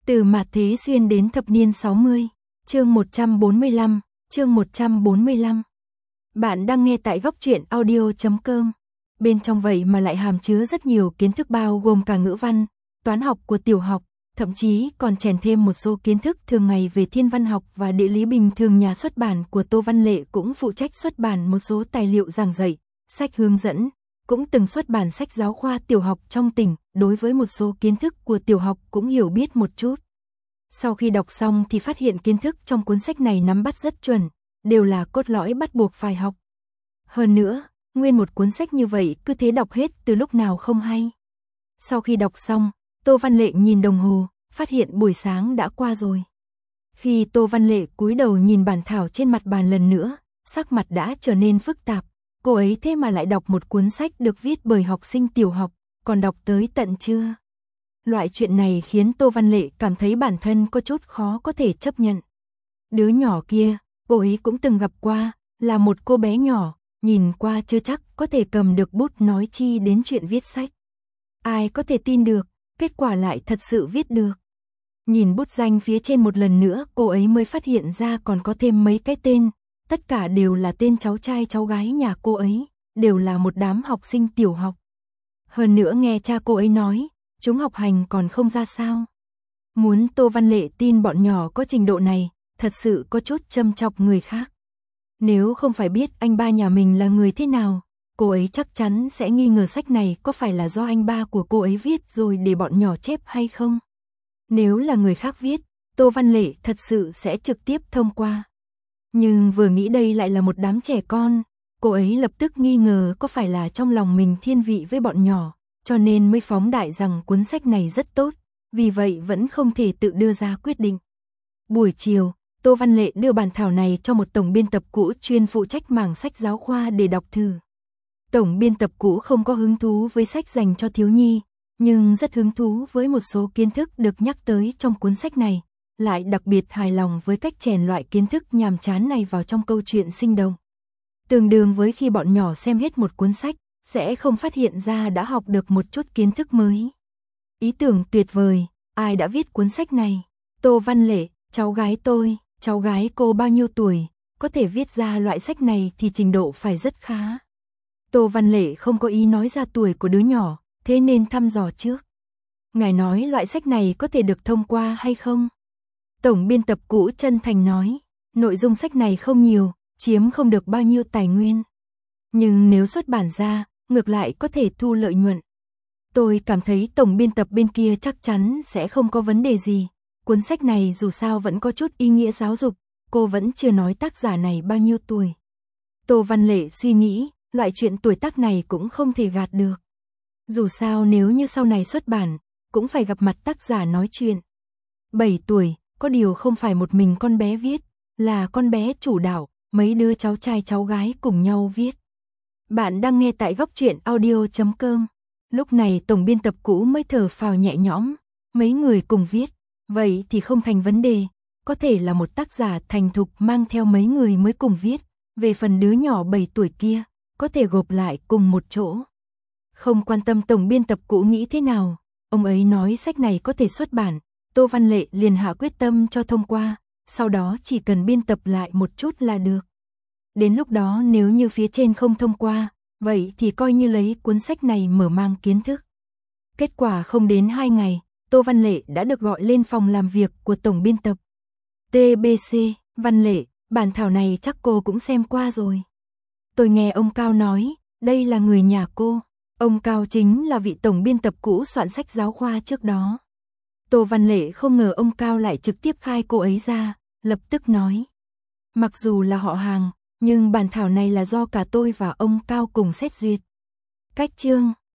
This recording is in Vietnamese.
Từ mạt thế xuyên đến thập niên 60, chương 145, chương 145. Bạn đang nghe tại góc truyện audio.com. Bên trong vậy mà lại hàm chứa rất nhiều kiến thức bao gồm cả ngữ văn, toán học của tiểu học, thậm chí còn chèn thêm một số kiến thức thường ngày về thiên văn học và địa lý. Bình thường nhà xuất bản của Tô Văn Lệ cũng phụ trách xuất bản một số tài liệu giảng dạy, sách hướng dẫn, cũng từng xuất bản sách giáo khoa tiểu học trong tỉnh, đối với một số kiến thức của tiểu học cũng hiểu biết một chút. Sau khi đọc xong thì phát hiện kiến thức trong cuốn sách này nắm bắt rất chuẩn, đều là cốt lõi bắt buộc phải học. Hơn nữa, nguyên một cuốn sách như vậy cứ thế đọc hết từ lúc nào không hay. Sau khi đọc xong, Tô Văn Lệ nhìn đồng hồ, phát hiện buổi sáng đã qua rồi. Khi Tô Văn Lệ cúi đầu nhìn bản thảo trên mặt bàn lần nữa, sắc mặt đã trở nên phức tạp. Cô ấy thế mà lại đọc một cuốn sách được viết bởi học sinh tiểu học, còn đọc tới tận trưa. Loại chuyện này khiến Tô Văn Lệ cảm thấy bản thân có chút khó có thể chấp nhận. Đứa nhỏ kia, cô ấy cũng từng gặp qua, là một cô bé nhỏ, nhìn qua chưa chắc có thể cầm được bút nói chi đến chuyện viết sách. Ai có thể tin được, kết quả lại thật sự viết được. Nhìn bút danh phía trên một lần nữa, cô ấy mới phát hiện ra còn có thêm mấy cái tên, tất cả đều là tên cháu trai cháu gái nhà cô ấy, đều là một đám học sinh tiểu học. Hơn nữa nghe cha cô ấy nói, chúng học hành còn không ra sao. Muốn Tô Văn Lệ tin bọn nhỏ có trình độ này, thật sự có chút châm chọc người khác. Nếu không phải biết anh ba nhà mình là người thế nào, cô ấy chắc chắn sẽ nghi ngờ sách này có phải là do anh ba của cô ấy viết rồi để bọn nhỏ chép hay không. Nếu là người khác viết, Tô Văn Lệ thật sự sẽ trực tiếp thông qua. Nhưng vừa nghĩ đây lại là một đám trẻ con, cô ấy lập tức nghi ngờ có phải là trong lòng mình thiên vị với bọn nhỏ, cho nên mới phóng đại rằng cuốn sách này rất tốt, vì vậy vẫn không thể tự đưa ra quyết định. Buổi chiều, Tô Văn Lệ đưa bản thảo này cho một tổng biên tập cũ chuyên phụ trách mảng sách giáo khoa để đọc thử. Tổng biên tập cũ không có hứng thú với sách dành cho thiếu nhi, nhưng rất hứng thú với một số kiến thức được nhắc tới trong cuốn sách này, lại đặc biệt hài lòng với cách chèn loại kiến thức nhàm chán này vào trong câu chuyện sinh động. Tương đương với khi bọn nhỏ xem hết một cuốn sách, sẽ không phát hiện ra đã học được một chút kiến thức mới. Ý tưởng tuyệt vời, ai đã viết cuốn sách này? Tô Văn Lệ, cháu gái tôi, cháu gái cô bao nhiêu tuổi, có thể viết ra loại sách này thì trình độ phải rất khá. Tô Văn Lệ không có ý nói ra tuổi của đứa nhỏ, thế nên thăm dò trước. Ngài nói loại sách này có thể được thông qua hay không? Tổng biên tập cũ chân thành nói, nội dung sách này không nhiều, chiếm không được bao nhiêu tài nguyên. Nhưng nếu xuất bản ra, ngược lại có thể thu lợi nhuận. Tôi cảm thấy tổng biên tập bên kia chắc chắn sẽ không có vấn đề gì. Cuốn sách này dù sao vẫn có chút ý nghĩa giáo dục, cô vẫn chưa nói tác giả này bao nhiêu tuổi. Tô Văn Lệ suy nghĩ, loại chuyện tuổi tác này cũng không thể gạt được. Dù sao nếu như sau này xuất bản, cũng phải gặp mặt tác giả nói chuyện. 7 tuổi, có điều không phải một mình con bé viết, là con bé chủ đạo, mấy đứa cháu trai cháu gái cùng nhau viết. Bạn đang nghe tại góc truyện audio.com. Lúc này tổng biên tập cũ mới thở phào nhẹ nhõm, mấy người cùng viết, vậy thì không thành vấn đề, có thể là một tác giả thành thục mang theo mấy người mới cùng viết, về phần đứa nhỏ 7 tuổi kia, có thể gộp lại cùng một chỗ. Không quan tâm tổng biên tập cũ nghĩ thế nào, ông ấy nói sách này có thể xuất bản, Tô Văn Lệ liền hạ quyết tâm cho thông qua, sau đó chỉ cần biên tập lại một chút là được. Đến lúc đó nếu như phía trên không thông qua, vậy thì coi như lấy cuốn sách này mở mang kiến thức. Kết quả không đến 2 ngày, Tô Văn Lệ đã được gọi lên phòng làm việc của tổng biên tập. TBC, Văn Lệ, bản thảo này chắc cô cũng xem qua rồi. Tôi nghe ông Cao nói, đây là người nhà cô. Ông Cao chính là vị tổng biên tập cũ soạn sách giáo khoa trước đó. Tô Văn Lệ không ngờ ông Cao lại trực tiếp khai cô ấy ra, lập tức nói. Mặc dù là họ hàng, nhưng bản thảo này là do cả tôi và ông Cao cùng xét duyệt. Cách chương